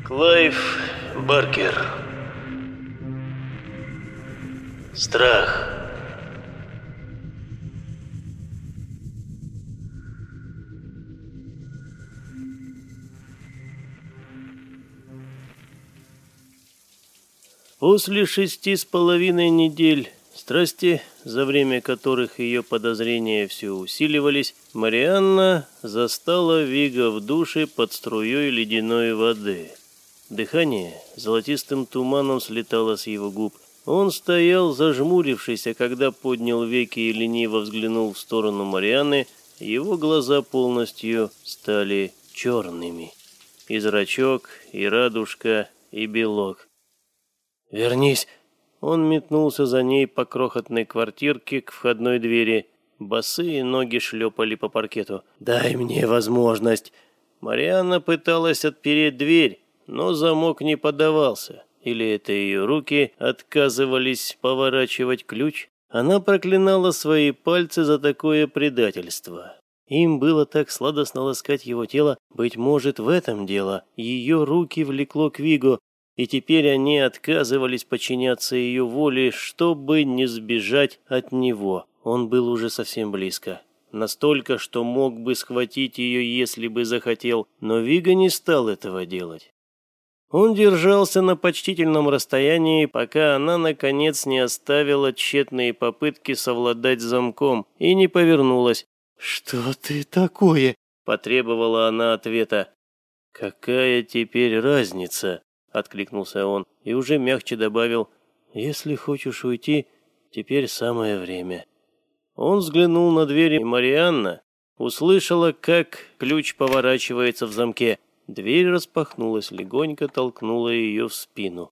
Клайв Баркер. Страх. После 6,5 недель страсти, за время которых ее подозрения все усиливались, Марианна застала Вига в душе под струей ледяной воды. Дыхание золотистым туманом слетало с его губ. Он стоял зажмурившись, а когда поднял веки и лениво взглянул в сторону Марианны, его глаза полностью стали черными. И зрачок, и радужка, и белок. «Вернись!» Он метнулся за ней по крохотной квартирке к входной двери. Босые ноги шлепали по паркету. «Дай мне возможность!» Марианна пыталась отпереть дверь, но замок не поддавался. Или это ее руки отказывались поворачивать ключ? Она проклинала свои пальцы за такое предательство. Им было так сладостно ласкать его тело. Быть может, в этом дело. Ее руки влекло к Вигу, и теперь они отказывались подчиняться ее воле, чтобы не сбежать от него. Он был уже совсем близко. Настолько, что мог бы схватить ее, если бы захотел, но Вига не стал этого делать. Он держался на почтительном расстоянии, пока она, наконец, не оставила тщетные попытки совладать с замком и не повернулась. «Что ты такое?» – потребовала она ответа. «Какая теперь разница?» – откликнулся он и уже мягче добавил: «Если хочешь уйти, теперь самое время». Он взглянул на дверь, и Марианна услышала, как ключ поворачивается в замке. Дверь распахнулась, легонько толкнула ее в спину.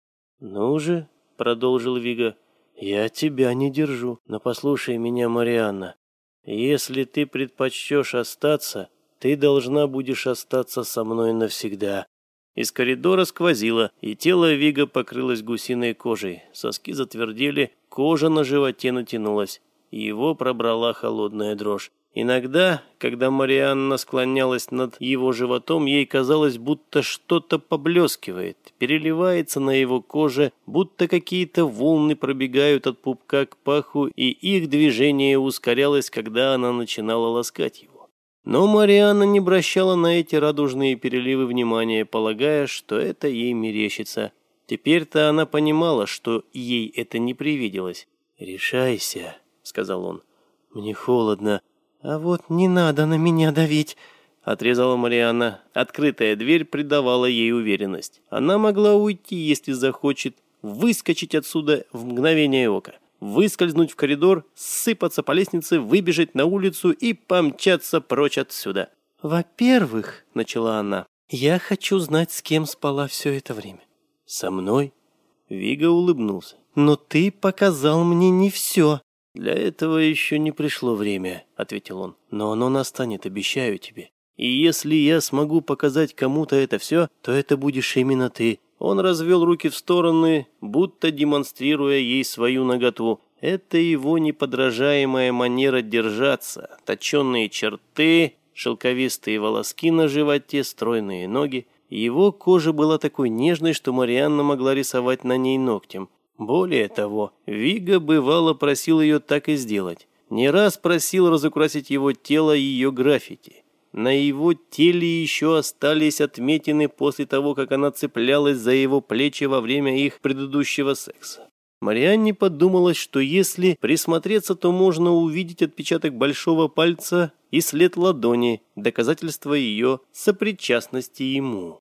«Ну же», — продолжил Вига, — «я тебя не держу, но послушай меня, Марианна. Если ты предпочтешь остаться, ты должна будешь остаться со мной навсегда». Из коридора сквозило, и тело Вига покрылось гусиной кожей. Соски затвердели, кожа на животе натянулась, и его пробрала холодная дрожь. Иногда, когда Марианна склонялась над его животом, ей казалось, будто что-то поблескивает, переливается на его коже, будто какие-то волны пробегают от пупка к паху, и их движение ускорялось, когда она начинала ласкать его. Но Марианна не обращала на эти радужные переливы внимания, полагая, что это ей мерещится. Теперь-то она понимала, что ей это не привиделось. «Решайся», — сказал он. «Мне холодно». «А вот не надо на меня давить», — отрезала Марианна. Открытая дверь придавала ей уверенность. Она могла уйти, если захочет, выскочить отсюда в мгновение ока, выскользнуть в коридор, сыпаться по лестнице, выбежать на улицу и помчаться прочь отсюда. «Во-первых, — начала она, — я хочу знать, с кем спала все это время». «Со мной?» Вига улыбнулся. «Но ты показал мне не все». «Для этого еще не пришло время», — ответил он. «Но оно настанет, обещаю тебе. И если я смогу показать кому-то это все, то это будешь именно ты». Он развел руки в стороны, будто демонстрируя ей свою наготу. Это его неподражаемая манера держаться, точенные черты, шелковистые волоски на животе, стройные ноги. Его кожа была такой нежной, что Марианна могла рисовать на ней ногтем. Более того, Вига бывало просил ее так и сделать. Не раз просил разукрасить его тело ее граффити. На его теле еще остались отметины после того, как она цеплялась за его плечи во время их предыдущего секса. Марианне подумалось, что если присмотреться, то можно увидеть отпечаток большого пальца и след ладони, доказательство ее сопричастности ему.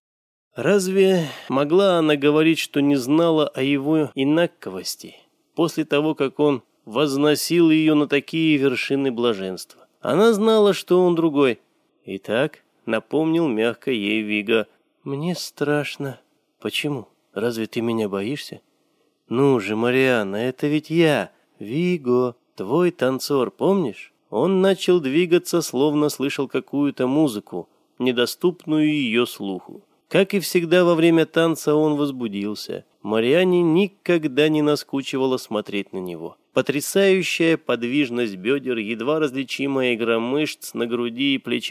Разве могла она говорить, что не знала о его инаковости, после того, как он возносил ее на такие вершины блаженства? Она знала, что он другой. «Итак», — напомнил мягко ей Вига, — «мне страшно». «Почему? Разве ты меня боишься?» «Ну же, Марианна, это ведь я, Виго, твой танцор, помнишь?» Он начал двигаться, словно слышал какую-то музыку, недоступную ее слуху. Как и всегда во время танца он возбудился. Марианне никогда не наскучивало смотреть на него. Потрясающая подвижность бедер, едва различимая игра мышц на груди и плечах,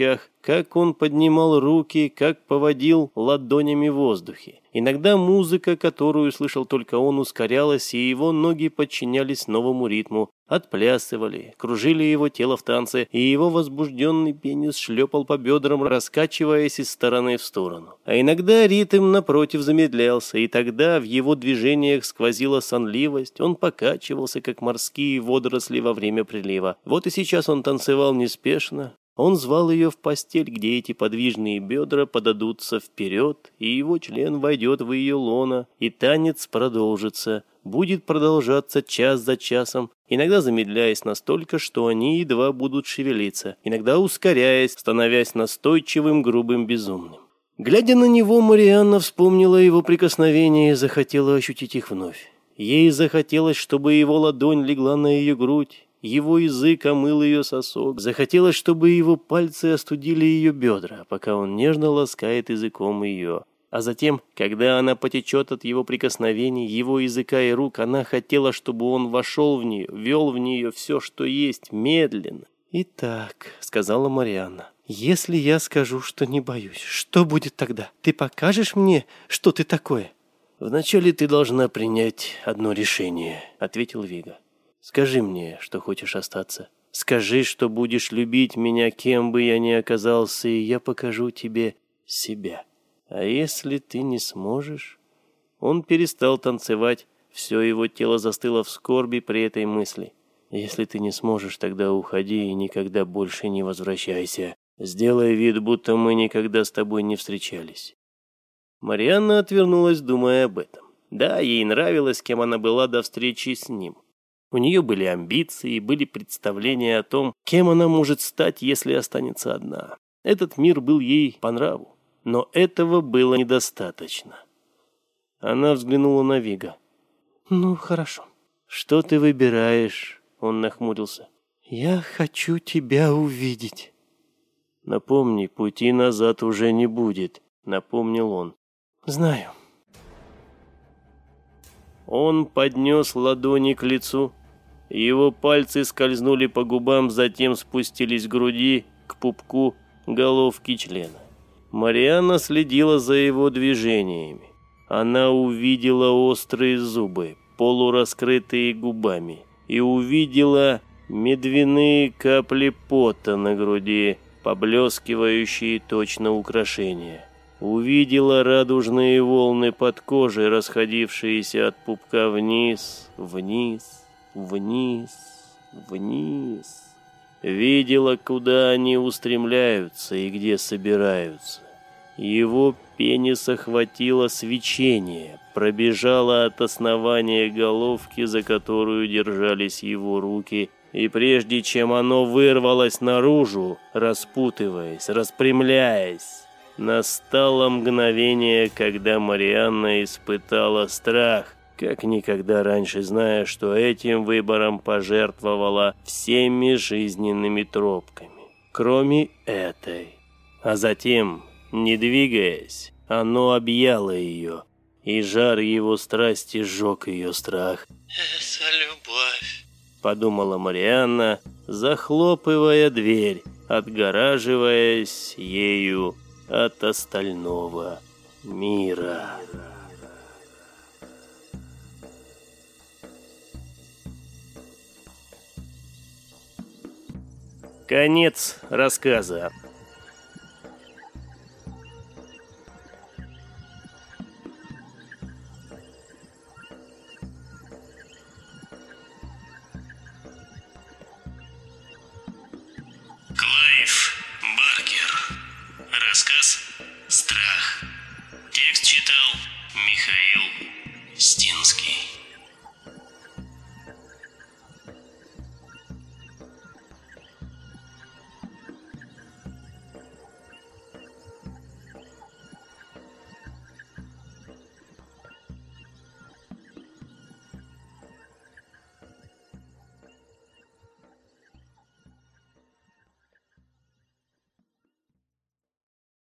как он поднимал руки, как поводил ладонями в воздухе. Иногда музыка, которую слышал только он, ускорялась, и его ноги подчинялись новому ритму, отплясывали, кружили его тело в танце, и его возбужденный пенис шлепал по бедрам, раскачиваясь из стороны в сторону. А иногда ритм, напротив, замедлялся, и тогда в его движениях сквозила сонливость, он покачивался, как морские водоросли во время прилива. Вот и сейчас он танцевал неспешно. Он звал ее в постель, где эти подвижные бедра подадутся вперед, и его член войдет в ее лоно, и танец продолжится, будет продолжаться час за часом, иногда замедляясь настолько, что они едва будут шевелиться, иногда ускоряясь, становясь настойчивым, грубым, безумным. Глядя на него, Марианна вспомнила его прикосновения и захотела ощутить их вновь. Ей захотелось, чтобы его ладонь легла на ее грудь, его язык омыл ее сосок. Захотелось, чтобы его пальцы остудили ее бедра, пока он нежно ласкает языком ее. А затем, когда она потечет от его прикосновений, его языка и рук, она хотела, чтобы он вошел в нее, вел в нее все, что есть, медленно. «Итак», — сказала Марианна, — «если я скажу, что не боюсь, что будет тогда? Ты покажешь мне, что ты такое?» «Вначале ты должна принять одно решение», — ответил Вига. «Скажи мне, что хочешь остаться. Скажи, что будешь любить меня, кем бы я ни оказался, и я покажу тебе себя. А если ты не сможешь...» Он перестал танцевать, все его тело застыло в скорби при этой мысли. «Если ты не сможешь, тогда уходи и никогда больше не возвращайся. Сделай вид, будто мы никогда с тобой не встречались». Марианна отвернулась, думая об этом. Да, ей нравилось, кем она была до встречи с ним. У нее были амбиции, были представления о том, кем она может стать, если останется одна. Этот мир был ей по нраву, но этого было недостаточно. Она взглянула на Вига. «Ну, хорошо. Что ты выбираешь?» Он нахмурился. «Я хочу тебя увидеть». «Напомни, пути назад уже не будет», — напомнил он. «Знаю». Он поднес ладони к лицу. Его пальцы скользнули по губам, затем спустились к груди, к пупку, головки члена. Марианна следила за его движениями. Она увидела острые зубы, полураскрытые губами, и увидела медвяные капли пота на груди, поблескивающие точно украшения. Увидела радужные волны под кожей, расходившиеся от пупка вниз, вниз, вниз, вниз. Видела, куда они устремляются и где собираются. Его пенис охватило свечение, пробежало от основания головки, за которую держались его руки, и прежде чем оно вырвалось наружу, распутываясь, распрямляясь, настало мгновение, когда Марианна испытала страх, как никогда раньше, зная, что этим выбором пожертвовала всеми жизненными тропками, кроме этой. А затем, не двигаясь, оно объяло ее, и жар его страсти сжег ее страх. «Это любовь», — подумала Марианна, захлопывая дверь, отгораживаясь ею от остального мира. Конец рассказа.